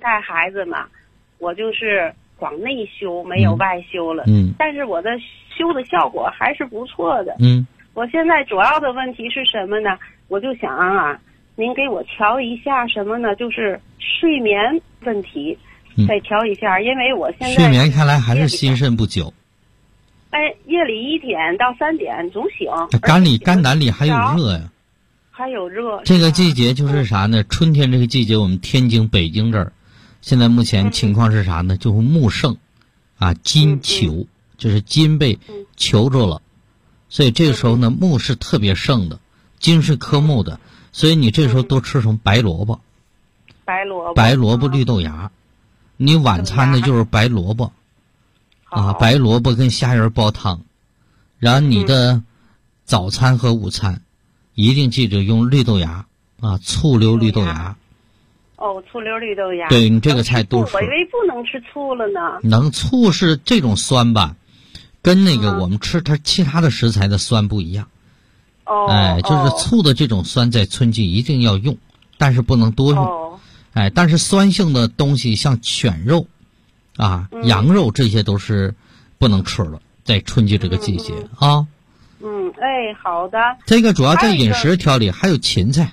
带孩子嘛，我就是光内修没有外修了。但是我的修的效果还是不错的。我现在主要的问题是什么呢？我就想啊，您给我调一下什么呢？就是睡眠问题，再调一下，因为我现在睡眠看来还是心肾不久。 夜里1点到3点总醒。 肝胆里还有热呀。 还有热。 这个季节就是啥呢？春天这个季节，我们天津、北京这儿，现在目前情况是啥呢？就是木盛，金囚，就是金被囚住了，所以这个时候呢，木是特别盛的，金是克木的，所以你这时候多吃什么白萝卜，白萝卜绿豆芽，你晚餐呢就是白萝卜，白萝卜跟虾仁煲汤，然后你的早餐和午餐一定记着用绿豆芽醋溜绿豆芽。 醋溜绿豆芽。 对，你这个菜多吃。 我以为不能吃醋了呢。 能，醋是这种酸吧，跟那个我们吃它其他的食材的酸不一样。就是醋的这种酸在春季一定要用，但是不能多用。但是酸性的东西像犬肉羊肉这些都是不能吃了，在春季这个季节啊。 好的。 这个主要在饮食调理，还有芹菜，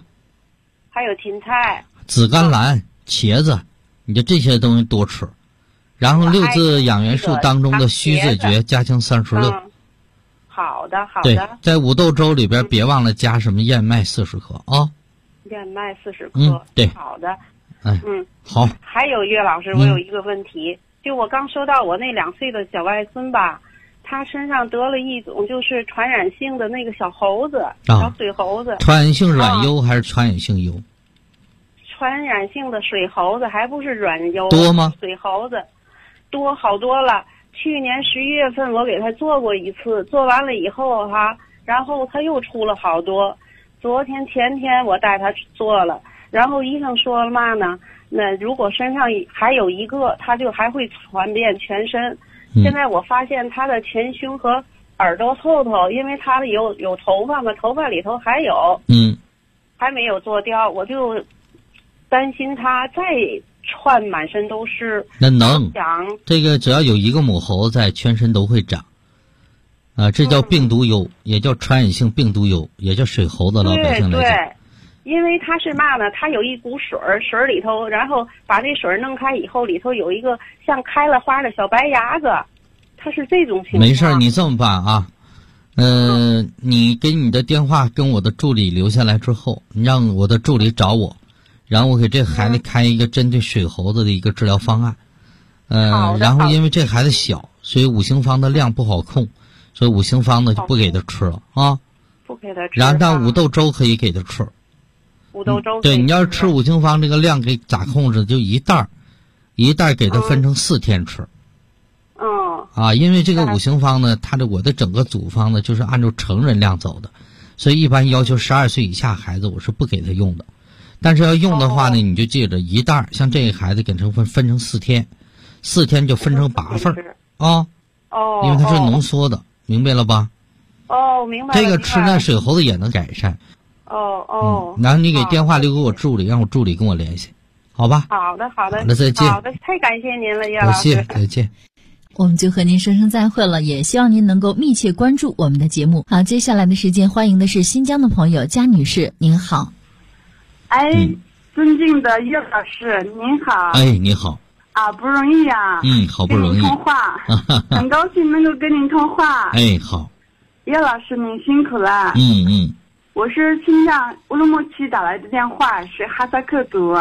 紫甘蓝、茄子，你就这些东西多吃。然后6字养元术当中的虚字诀加强36。 好的。 对，在五豆粥里边别忘了加什么燕麦40克啊。 燕麦40克。 对。 好的。 好。 还有岳老师，我有一个问题，就我刚收到我那2岁的小外孙吧，他身上得了一种就是传染性的那个小猴子，小水猴子。 传染性软疣还是传染性疣？ 传染性的水猴子，还不是软疣。 多吗？ 水猴子多好多了。去年11月份我给他做过一次，做完了以后然后他又出了好多。昨天前天我带他做了，然后医生说了嘛呢，那如果身上还有一个，他就还会传遍全身。现在我发现他的前胸和耳朵后头，因为他有头发嘛，头发里头还有，还没有做掉，我就担心他再窜满身都是。 那能，这个只要有一个母猴在，全身都会长。这叫病毒疣，也叫传染性病毒疣，也叫水猴子，老百姓来讲。 对，因为它是嘛呢？它有一股水里头，然后把这水弄开以后，里头有一个像开了花的小白牙子，它是这种情况。 没事，你这么办啊？你给你的电话跟我的助理留下来之后，你让我的助理找我，然后我给这孩子开一个针对水猴子的一个治疗方案。然后因为这孩子小，所以五行方的量不好控，所以五行方呢就不给他吃了啊。 不给他吃。 然后但五豆粥可以给他吃。 五豆粥。 对，你要是吃五行方这个量给咋控制？就一袋给他分成4天吃。因为这个五行方呢，我的整个组方呢就是按照成人量走的，所以一般要求12岁以下孩子我是不给他用的。但是要用的话呢，你就记着一袋，像这个孩子给分成4天，4天就分成8份因为它是浓缩的，明白了吧？ 明白了。 这个吃那水猴子也能改善。然后你给电话留给我助理，让我助理跟我联系，好吧？ 好的。 好的，再见。 好的，太感谢您了，叶老师。 再见。 我们就和您说声再会了，也希望您能够密切关注我们的节目。好，接下来的时间，欢迎的是新疆的朋友佳女士，您好。 尊敬的叶老师，您好。 你好。 不容易啊。 好不容易。 跟您通话，很高兴能够跟您通话。 好。 叶老师，您辛苦了。我是新疆乌鲁木齐打来的电话，是哈萨克族。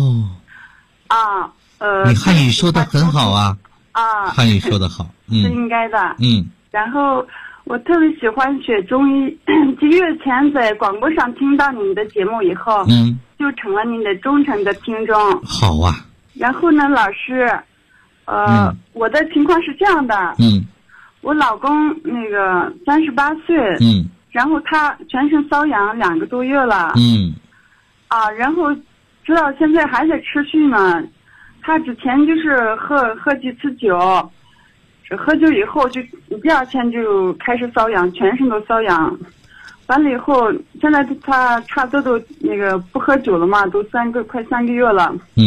你汉语说得很好啊。汉语说得好。 是应该的。然后我特别喜欢学中医，几个月前在广播上听到您的节目以后，就成了您的忠诚的听众。 好啊。 然后呢，老师，我的情况是这样的。我老公那个38岁。然后他全身瘙痒2个多月了。然后直到现在还在持续呢。他之前就是喝几次酒，喝酒以后就第2天就开始瘙痒，全身都瘙痒。完了以后，现在他差不多都那个不喝酒了嘛，都快3个月了。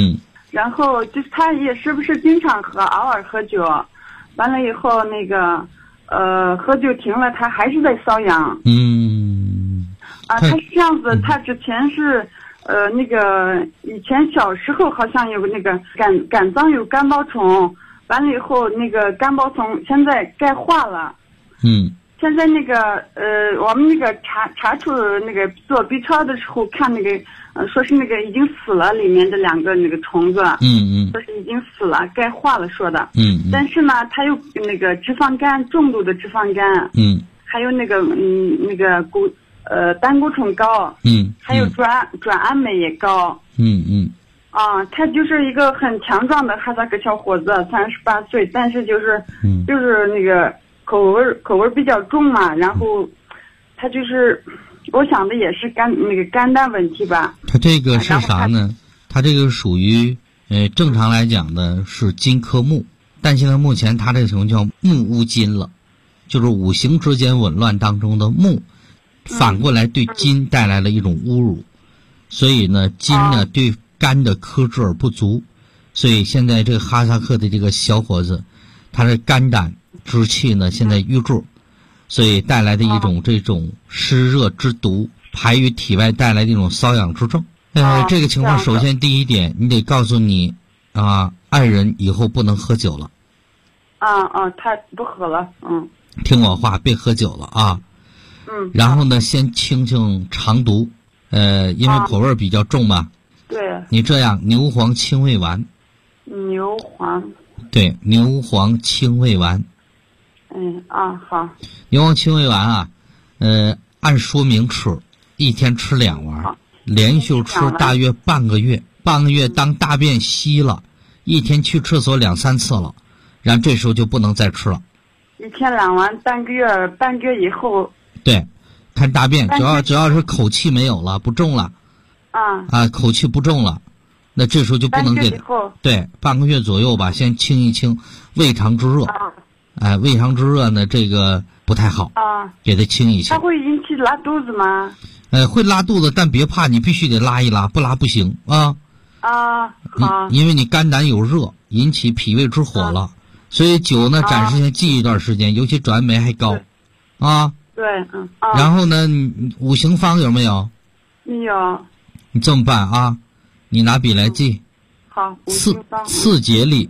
然后就是他也是不是经常喝，偶尔喝酒，完了以后那个喝酒停了，他还是在瘙痒。他是这样子，他之前是那个以前小时候好像有那个肝脏有干包虫，完了以后那个干包虫现在钙化了。现在那个我们那个查出那个做 B 超的时候看那个说是那个已经死了，里面的2个那个虫子，说是已经死了，钙化了说的。但是呢，他有那个脂肪肝，重度的脂肪肝。还有那个那个胆固醇高。还有转氨酶也高。他就是一个很强壮的哈萨克小伙子，38岁，但是就是那个口味比较重嘛，然后他就是我想的也是肝胆问题吧。 他这个是啥呢？他这个属于正常来讲的是金克木，但现在目前他这个情况叫木乌金了，就是五行之间紊乱当中的木，反过来对金带来了一种侮辱，所以呢金呢对肝的克制而不足，所以现在这个哈萨克的这个小伙子，他的肝胆之气呢现在郁滞，所以带来的一种这种湿热之毒排于体外带来的一种瘙痒之症。这个情况首先第一点，你得告诉你爱人以后不能喝酒了。 他不喝了。 听我话，别喝酒了啊。然后呢，先清清肠毒，因为口味比较重嘛。 对。 你这样，牛黄清胃丸。 牛黄。 对，牛黄清胃丸。 好。 牛黄清胃丸按说明吃，一天吃2丸，连续吃大约半个月。半个月当大便稀了，一天去厕所2-3次了，然后这时候就不能再吃了。 一天2丸，半个月以后。 对，看大便，只要是口气没有了，不重了。口气不重了，那这时候就不能给。对，半个月左右吧，先清一清胃肠之热。胃肠之热呢，这个不太好。给它清一清。 它会引起拉肚子吗？ 会拉肚子，但别怕，你必须得拉一拉，不拉不行啊。 好。 因为你肝胆有热，引起脾胃之火了，所以酒呢暂时先忌一段时间，尤其转氨酶还高。 对。 然后呢，你五行方有没有？ 没有。 你这么办啊？你拿笔来记。 好。 次节力。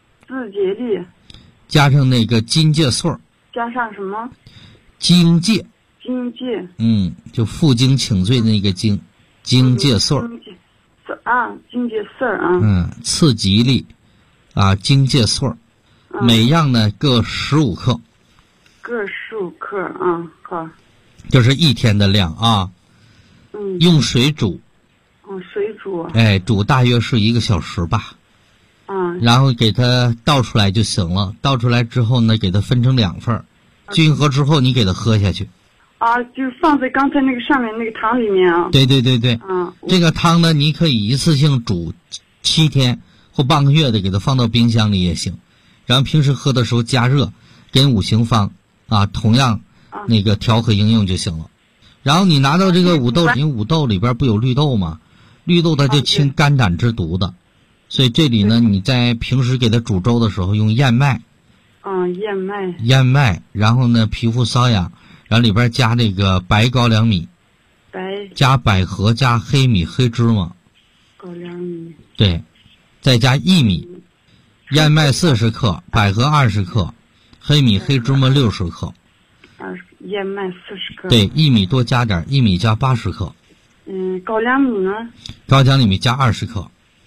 加上那个荆芥穗儿。 加上什么？ 荆芥。就负荆请罪那个荆芥穗儿。 荆芥穗儿。 次吉利荆芥穗儿，每样呢各15克。 各15克。好。 这是一天的量啊。用水煮。 水煮。 煮大约是1个小时吧。然后给它倒出来就行了。倒出来之后呢，给它分成2份，均衡之后你给它喝下去。 就放在刚才那个上面那个汤里面啊。 对。这个汤呢，你可以一次性煮7天或半个月的，给它放到冰箱里也行。然后平时喝的时候加热，跟五行方同样那个调和应用就行了。然后你拿到这个五豆，因为五豆里边不有绿豆吗？绿豆它就清肝胆之毒的，所以这里呢，你在平时给它煮粥的时候用燕麦。燕麦，然后呢皮肤瘙痒，然后里边加这个白高粱米，加百合，加黑米、黑芝麻。 高粱米。对， 再加薏米，燕麦40克，百合20克，黑米、黑芝麻60克。 燕麦40克。 对，薏米多加点，薏米加80克。 高粱米呢？ 高粱米加20克。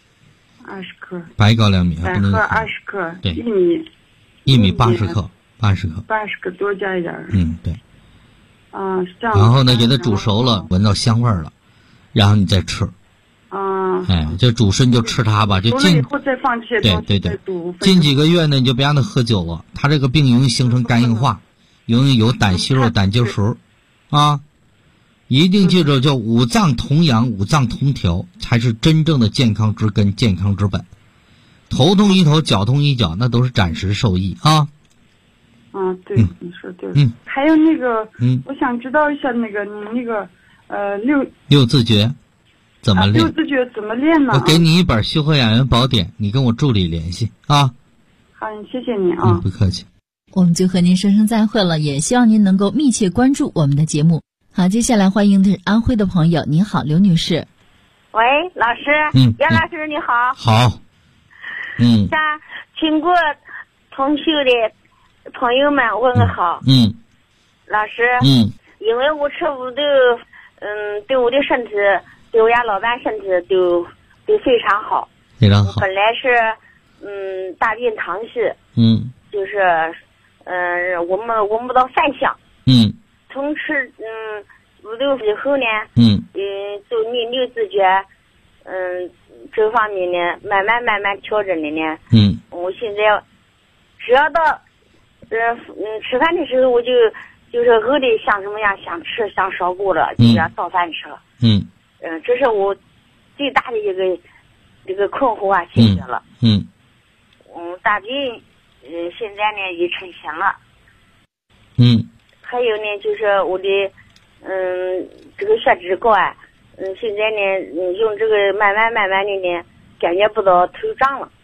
20克。 白高粱米。 百合20克。 对。 薏米80克。80 克多加一点。 对。 是这样。 然后呢，给它煮熟了，闻到香味了，然后你再吃。就煮熟你就吃它吧，就以后再放这些东西。 对。近几个月呢，你就别让它喝酒了，它这个病容易形成肝硬化，容易有胆息肉、胆结石一定记住，叫五脏同养、五脏同调，才是真正的健康之根、健康之本。头痛一头，脚痛一脚，那都是暂时受益对，你说对。还有那个，我想知道一下那个你那个六字诀。 怎么练？ 六字诀怎么练呢？ 我给你一本《修和养元宝典》，你跟我助理联系啊。 好，谢谢你啊。 不客气。 我们就和您说声再会了，也希望您能够密切关注我们的节目。好，接下来欢迎的是安徽的朋友，您好，刘女士。 喂，老师，袁老师你好。 好。 向全国同修的朋友们问个好。老师。因为我吃五对我的身体，对我家老伴身体都非常好。 非常好。 本来是大病堂系。就是我们到饭香。从吃五六以后呢。就六字诀。这方面呢，慢慢调整的呢。我现在只要到吃饭的时候，我就是饿的像什么样，想吃想烧锅了，就要早饭吃了。这是我最大的一个困惑啊，解决了。大病现在呢也成型了。还有呢，就是我的这个血脂高啊。现在呢，用这个慢慢的呢，感觉不到头胀了。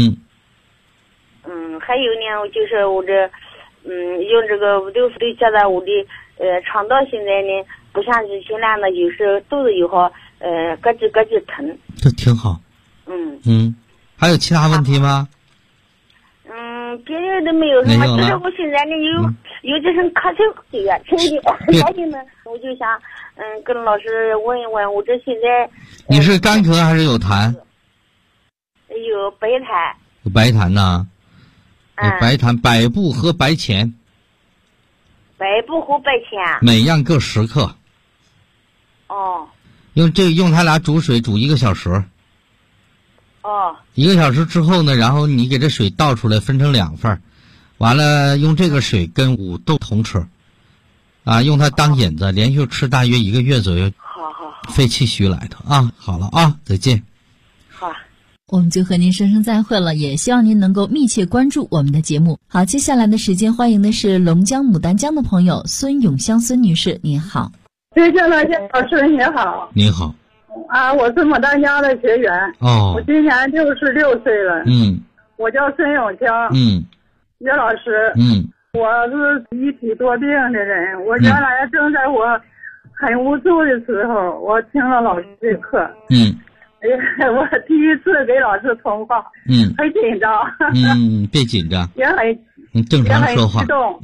还有呢，就是我这用这个五六福的觉得我的肠道现在呢，不像之前那样的，有时肚子又好，咯吱疼。 这挺好。还有其他问题吗？ 别的都没有什么，就是我现在呢有这声咳嗽的呀，成绩高兴呢，我就想跟老师问一问，我这现在你是干咳还是有痰？ 有白痰。 有白痰呐？白痰，百部和白钱。 百部和白钱。 每样各10克。用它俩煮水煮1个小时。1个小时之后呢，然后你给这水倒出来，分成2份，完了用这个水跟五豆同吃，用它当引子，连续吃大约1个月左右。 好。 肺气虚来的啊，好了啊，再见。 好。 我们就和您说声再会了，也希望您能够密切关注我们的节目。好，接下来的时间欢迎的是龙江牡丹江的朋友孙永香孙女士，您好。 接下来老师你好。 你好。 我是牡丹江的学员。我今年66岁了。我叫孙永香。岳老师。我是一体多病的人。我原来正在我很无助的时候，我听了老师的课。我第一次给老师通话。很紧张。 别紧张。 也很正常说话。 也很激动。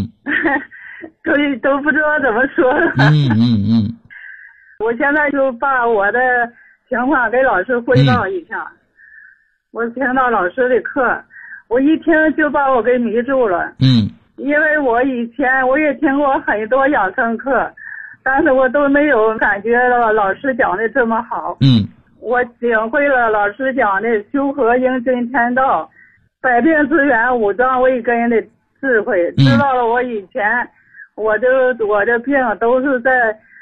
都不知道怎么说了。我现在就把我的情况给老师汇报一下。我听到老师的课，我一听就把我给迷住了。因为我以前我也听过很多养生课，但是我都没有感觉到老师讲的这么好。我领会了老师讲的修和应真天道，百病之源五脏未根的智慧，知道了我以前我的病都是在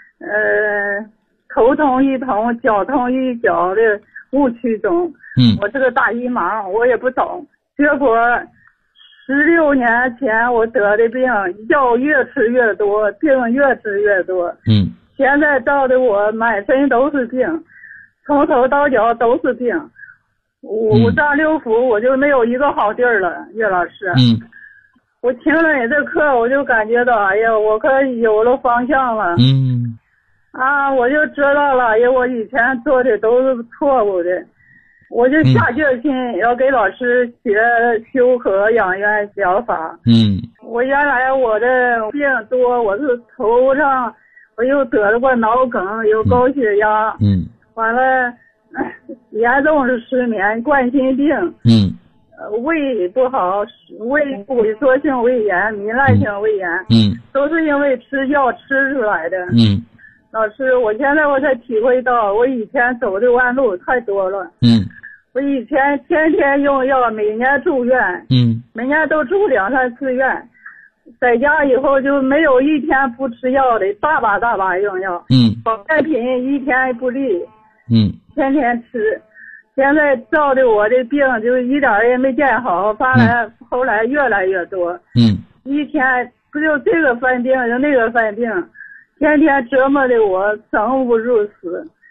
头痛医头，脚痛医脚的误区中。我这个大姨妈我也不懂，结果16年前我得的病，药越吃越多，病越治越多。现在到的我满身都是病，从头到脚都是病，五脏六腑我就没有一个好地儿了。岳老师。我听了你这课，我就感觉到，哎呀，我可有了方向了。我就知道了，因为我以前做的都是错误的，我就下决心要给老师学修和养元疗法。我原来我的病多，我是头上我又得了过脑梗，有高血压。完了严重是失眠、冠心病。胃不好，胃萎缩性胃炎、糜烂性胃炎。都是因为吃药吃出来的。老师，我现在我才体会到，我以前走的弯路太多了。我以前天天用药，每年住院。每年都住2、3次院，在家以后就没有一天不吃药的，大把用药。保健品一天不离。天天吃。现在照的我的病就一点也没见好，后来越来越多。一天不就这个犯病就那个犯病，天天折磨的我生不如死。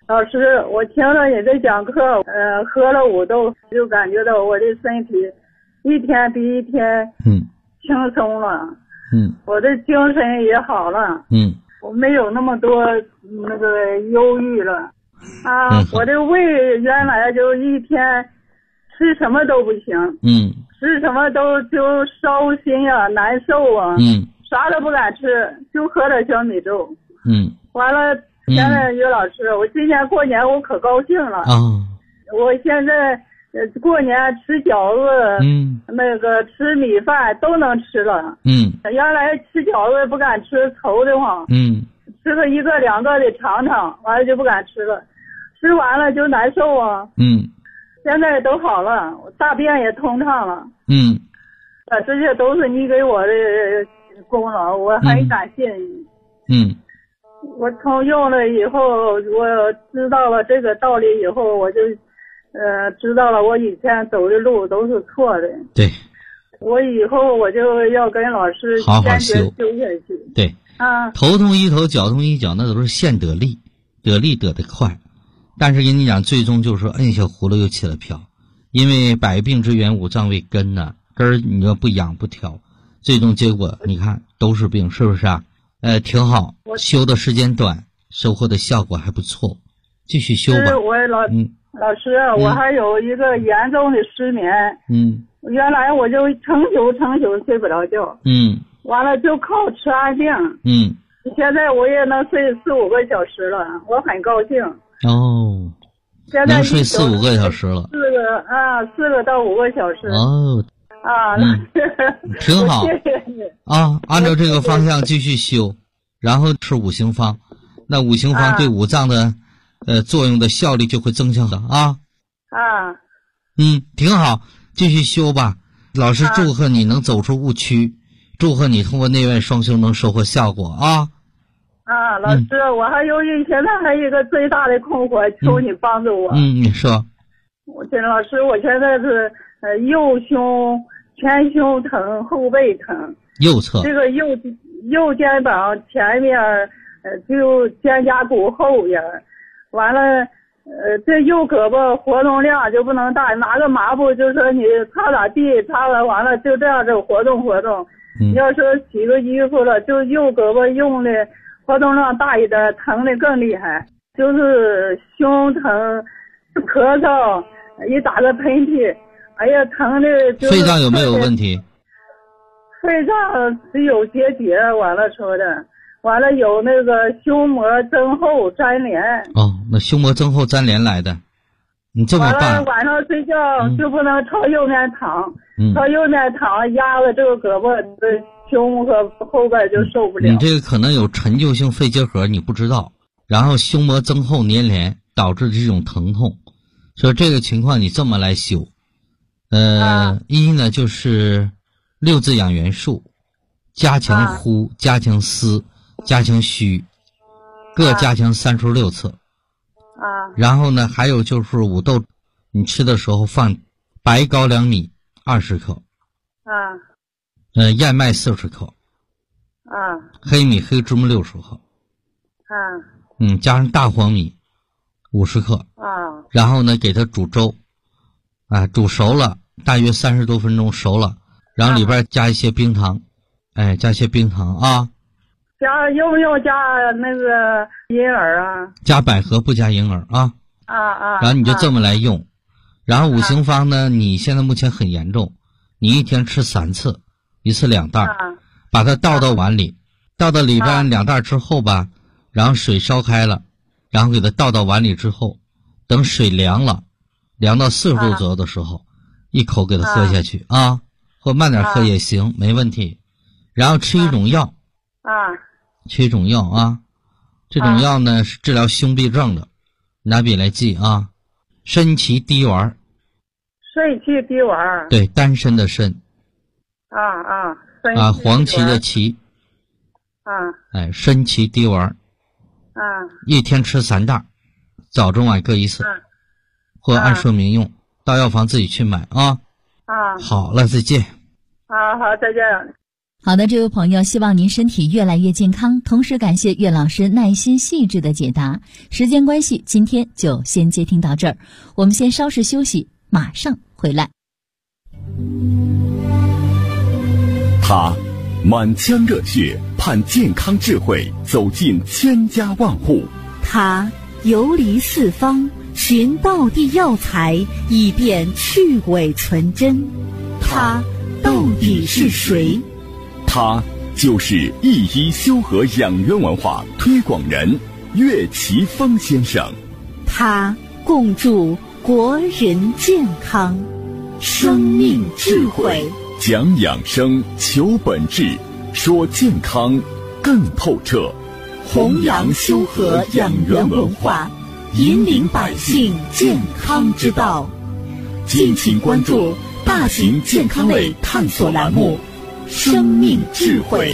老师，我听了你的讲课，喝了5豆，就感觉到我的身体一天比一天轻松了，我的精神也好了，我没有那么多那个忧郁了，我的胃原来就一天吃什么都不行，吃什么都就烧心啊，难受啊，啥都不敢吃，就喝点小米粥，完了。现在于老师，我今年过年我可高兴了我现在过年吃饺子，那个吃米饭都能吃了，原来吃饺子不敢吃，稠的慌，吃个1个2个得尝尝，完了就不敢吃了，吃完了就难受啊，现在都好了，我大便也通畅了，这些都是你给我的功劳，我很感谢你，我从用了以后，我知道了这个道理以后，我就知道了我以前走的路都是错的。 对， 我以后我就要跟老师好好修下去。 对，头痛医头，脚痛医脚，那都是现得利，得利得得快。但是跟你讲，最终就是说摁下葫芦又起了瓢，因为百病之源五脏为根呢，根儿你要不养不调，最终结果你看都是病，是不是啊？挺好，修的时间短，收获的效果还不错，继续修吧。 我老师，我还有一个严重的失眠，原来我就成宿睡不着觉，完了就靠吃安定，现在我也能睡4、5个小时了，我很高兴。现在能睡4、5个小时了 ，4个到5个小时。 挺好。 谢谢你按照这个方向继续修，然后吃5行方，那5行方对五脏的作用的效率就会增强的挺好，继续修吧。老师祝贺你能走出误区，祝贺你通过内外双修能收获效果老师，我现在还有一个最大的困惑，求你帮助我。 你说。 老师，我现在是右胸前胸疼，后背疼， 右侧这个右肩膀前面就肩胛骨后边，完了这右胳膊活动量就不能大，拿个抹布就说你擦擦地，擦了完了就这样子活动活动。要说洗个衣服了，就右胳膊用的活动量大一点，疼的更厉害，就是胸疼、咳嗽，一打个喷嚏，哎呀，疼的就是。 肺脏有没有问题？ 肺脏是有结节，完了说的，完了有那个胸膜增厚粘连。 那胸膜增厚粘连来的，你这么办？ 完了晚上睡觉就不能朝右面躺，朝右面躺压了这个胳膊，胸和后边就受不了。 你这个可能有陈旧性肺结核，你不知道，然后胸膜增厚粘连导致这种疼痛。所以这个情况你这么来修，一呢就是6字养元术，加强呼，加强思，加强虚，各加强36次。然后呢，还有就是5豆，你吃的时候放白高粱米20克，燕麦40克，黑米黑芝麻60克，加上大黄米50克，然后呢给它煮粥，煮熟了大约30多分钟熟了，然后里边加一些冰糖，加一些冰糖用不用加那个银耳啊？ 加百合不加银耳然后你就这么来用，然后5行方呢，你现在目前很严重，你一天吃3次，一次2袋，把它倒到碗里，倒到里边2袋之后吧，然后水烧开了，然后给它倒到碗里之后，等水凉了，凉到40度左右的时候，一口给它喝下去或慢点喝也行，没问题。然后吃一种药吃一种药这种药呢是治疗胸痹症的，拿笔来记参芪滴丸。 参芪滴丸， 对，单身的参黄芪的芪参芪滴丸一天吃3袋，早中晚各1次，或按说明用，到药房自己去买好了，再见。 好，再见。 好的，这位朋友，希望您身体越来越健康，同时感谢岳老师耐心细致的解答。时间关系，今天就先接听到这儿，我们先稍事休息，马上回来。 他满腔热血，盼健康智慧走进千家万户。 他游离四方，寻道地药材，以便去伪存真。他到底是谁？ 他就是一一修和养元文化推广人岳奇峰先生。 他共筑国人健康，生命智慧， 讲养生，求本质，说健康更透彻， 弘扬修和养元文化，引领百姓健康之道。敬请关注大型健康类探索栏目《生命智慧》。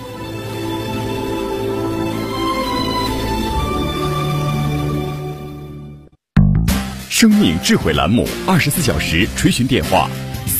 生命智慧栏目24小时垂询电话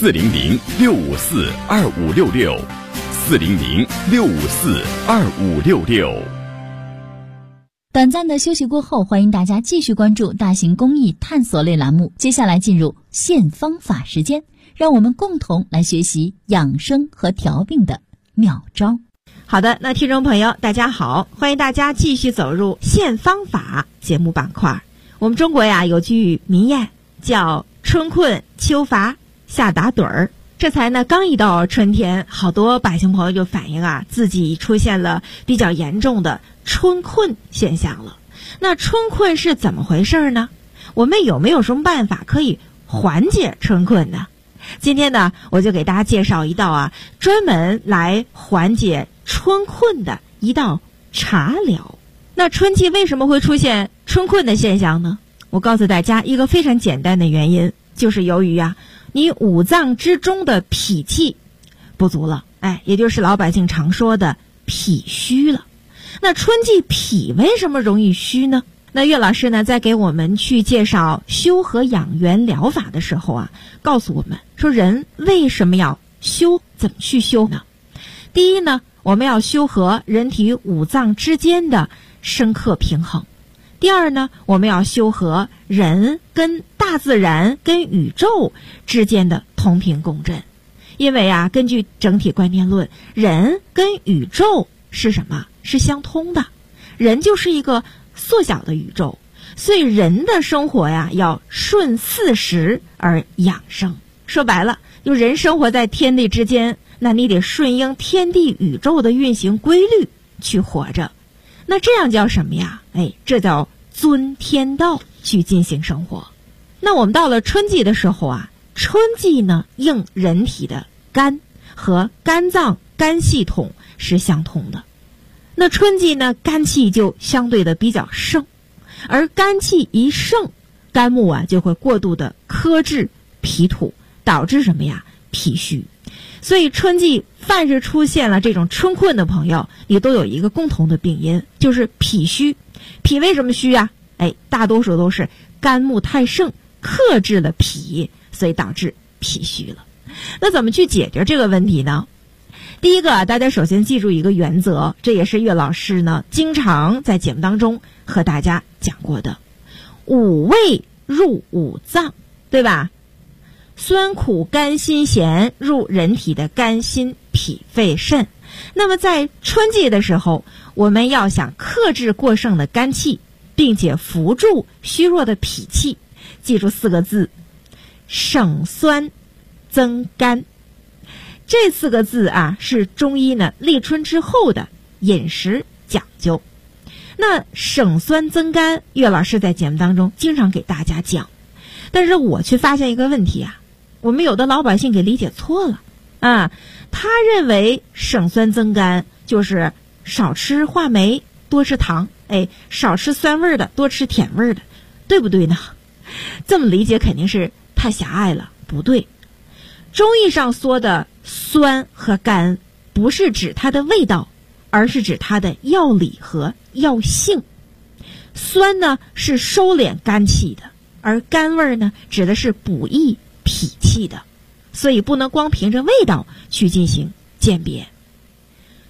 ：400-654-2566，400-654-2566。 短暂的休息过后，欢迎大家继续关注大型公益探索类栏目。接下来进入现方法时间，让我们共同来学习养生和调病的妙招。 好的，那听众朋友大家好，欢迎大家继续走入现方法节目板块。我们中国呀有句民谚叫春困秋乏夏打盹儿，这才呢刚一到春天，好多百姓朋友就反映啊自己出现了比较严重的春困现象了。那春困是怎么回事呢？我们有没有什么办法可以缓解春困呢？今天呢我就给大家介绍一道啊专门来缓解春困的一道茶疗。那春季为什么会出现春困的现象呢？我告诉大家一个非常简单的原因，就是由于啊你五脏之中的脾气不足了，也就是老百姓常说的脾虚了。那春季脾为什么容易虚呢？那岳老师呢在给我们去介绍修和养元疗法的时候啊，告诉我们说人为什么要修，怎么去修呢？第一呢，我们要修和人体五脏之间的生克平衡。第二呢，我们要修和人跟大自然跟宇宙之间的同频共振。因为啊根据整体观念论，人跟宇宙是什么？是相通的。人就是一个缩小的宇宙，所以人的生活呀要顺四时而养生。说白了，就人生活在天地之间，那你得顺应天地宇宙的运行规律去活着。那这样叫什么呀？这叫遵天道去进行生活。那我们到了春季的时候啊，春季呢应人体的肝和肝脏肝系统是相通的。那春季呢肝气就相对的比较盛，而肝气一盛，肝木啊就会过度的克制脾土，导致什么呀？脾虚。所以春季凡是出现了这种春困的朋友，你都有一个共同的病因，就是脾虚。脾为什么虚啊？大多数都是肝木太盛克制了脾，所以导致脾虚了。那怎么去解决这个问题呢？第一个啊，大家首先记住一个原则，这也是岳老师呢经常在节目当中和大家讲过的，五味入五脏，对吧？酸苦甘辛咸入人体的肝心脾肺肾。那么在春季的时候，我们要想克制过剩的肝气，并且扶助虚弱的脾气，记住4个字：省酸增甘。这4个字啊是中医呢立春之后的饮食讲究。那省酸增甘，岳老师在节目当中经常给大家讲，但是我却发现一个问题啊，我们有的老百姓给理解错了啊，他认为省酸增甘就是少吃话梅多吃糖，少吃酸味的多吃甜味的，对不对呢？这么理解肯定是太狭隘了，不对。中医上说的酸和甘不是指它的味道，而是指它的药理和药性。酸呢是收敛肝气的，而甘味呢指的是补益脾气的，所以不能光凭着味道去进行鉴别。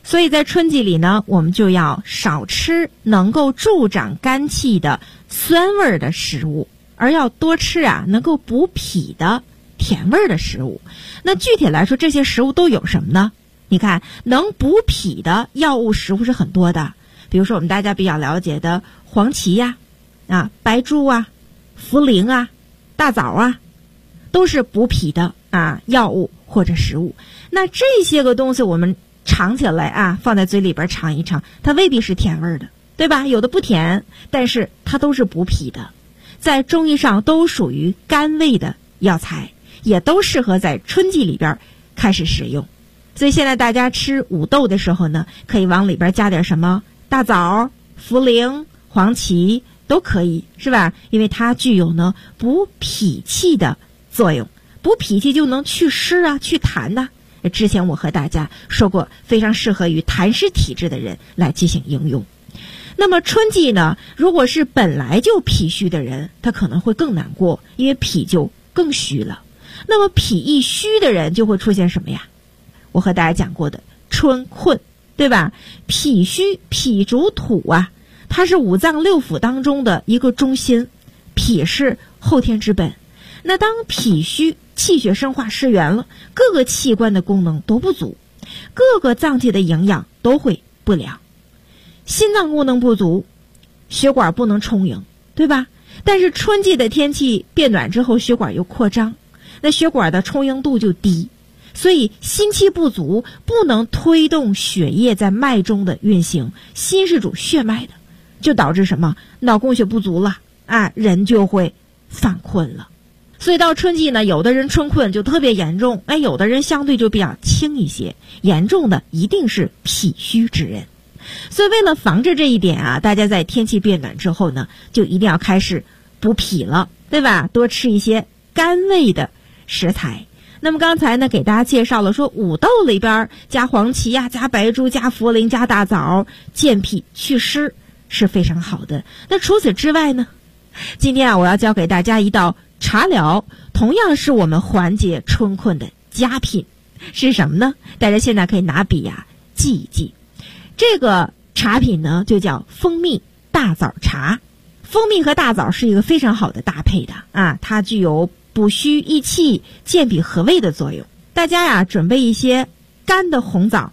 所以在春季里呢，我们就要少吃能够助长肝气的酸味的食物，而要多吃能够补脾的甜味的食物。那具体来说，这些食物都有什么呢？你看，能补脾的药物食物是很多的，比如说我们大家比较了解的黄芪呀、白术啊、茯苓啊、大枣啊，都是补脾的药物或者食物。那这些个东西我们尝起来放在嘴里边尝一尝，它未必是甜味的，对吧？有的不甜，但是它都是补脾的，在中医上都属于甘味的药材，也都适合在春季里边开始使用。所以现在大家吃五豆的时候呢，可以往里边加点什么大枣、茯苓、黄芪都可以，是吧？因为它具有呢补脾气的作用，补脾气就能祛湿祛痰之前我和大家说过，非常适合于痰湿体质的人来进行应用。那么春季呢，如果是本来就脾虚的人，他可能会更难过，因为脾就更虚了。那么脾一虚的人就会出现什么呀？我和大家讲过的春困，对吧？脾虚，脾主土它是五脏六腑当中的一个中心，脾是后天之本。那当脾虚，气血生化失源了，各个器官的功能都不足，各个脏器的营养都会不良。心脏功能不足，血管不能充盈，对吧？但是春季的天气变暖之后，血管又扩张，那血管的充盈度就低，所以心气不足，不能推动血液在脉中的运行。心是主血脉的，就导致什么？脑供血不足了人就会犯困了。所以到春季呢，有的人春困就特别严重，有的人相对就比较轻一些，严重的一定是脾虚之人。所以为了防治这一点大家在天气变暖之后呢，就一定要开始补脾了，对吧？多吃一些甘味的食材。那么刚才呢，给大家介绍了说五豆里边加黄芪加白术、加茯苓、加大枣，健脾祛湿是非常好的。那除此之外呢，今天我要教给大家一道茶疗，同样是我们缓解春困的佳品，是什么呢？大家现在可以拿笔记一记。这个茶品呢就叫蜂蜜大枣茶。蜂蜜和大枣是一个非常好的搭配的它具有补虚益气、健脾和胃的作用。大家准备一些干的红枣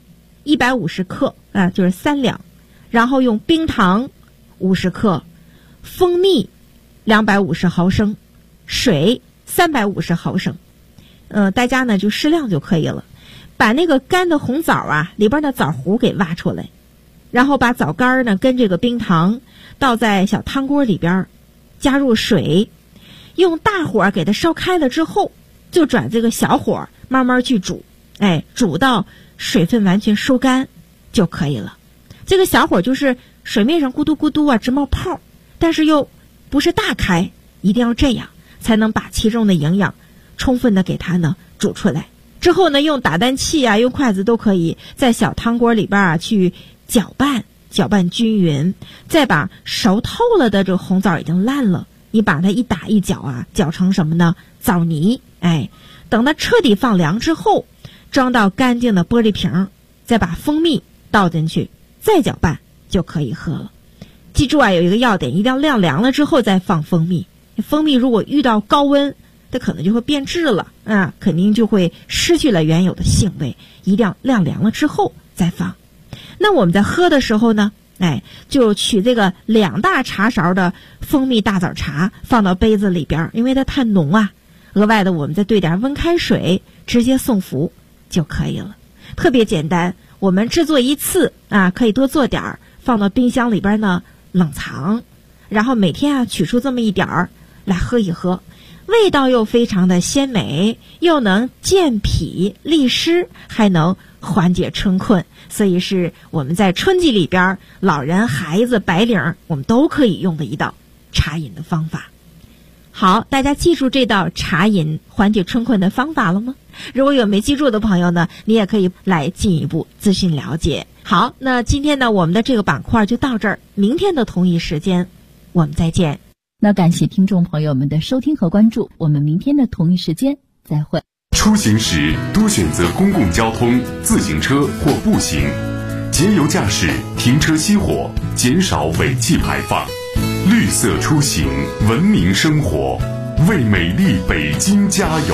150克就是3两，然后用冰糖50克，蜂蜜250毫升，水350毫升，大家呢就适量就可以了。把那个干的红枣里边的枣核给挖出来，然后把枣干呢跟这个冰糖倒在小汤锅里边，加入水，用大火给它烧开了之后，就转这个小火慢慢去煮，煮到水分完全收干就可以了。这个小火就是水面上咕嘟咕嘟直冒泡，但是又不是大开，一定要这样才能把其中的营养充分的给它呢煮出来。之后呢，用打蛋器用筷子都可以在小汤锅里边去搅拌均匀，再把熟透了的这个红枣已经烂了，你把它一打一搅搅成什么呢？枣泥。等它彻底放凉之后，装到干净的玻璃瓶，再把蜂蜜倒进去，再搅拌就可以喝了。记住有一个要点，一定要晾凉了之后再放蜂蜜。蜂蜜如果遇到高温，它可能就会变质了肯定就会失去了原有的性味，一定要晾凉了之后再放。那我们在喝的时候呢，就取这个2大茶勺的蜂蜜大枣茶放到杯子里边，因为它太浓额外的我们再兑点温开水，直接送服就可以了。特别简单，我们制作一次可以多做点，放到冰箱里边呢冷藏，然后每天取出这么一点儿来喝一喝，味道又非常的鲜美，又能健脾利湿，还能缓解春困，所以是我们在春季里边老人、孩子、白领我们都可以用的一道茶饮的方法。好，大家记住这道茶饮缓解春困的方法了吗？如果有没记住的朋友呢，你也可以来进一步咨询了解。好，那今天呢，我们的这个板块就到这儿，明天的同一时间我们再见。 那感谢听众朋友们的收听和关注，我们明天的同一时间再会。 出行时多选择公共交通、自行车或步行。 节油驾驶，停车熄火，减少尾气排放。绿色出行，文明生活，为美丽北京加油。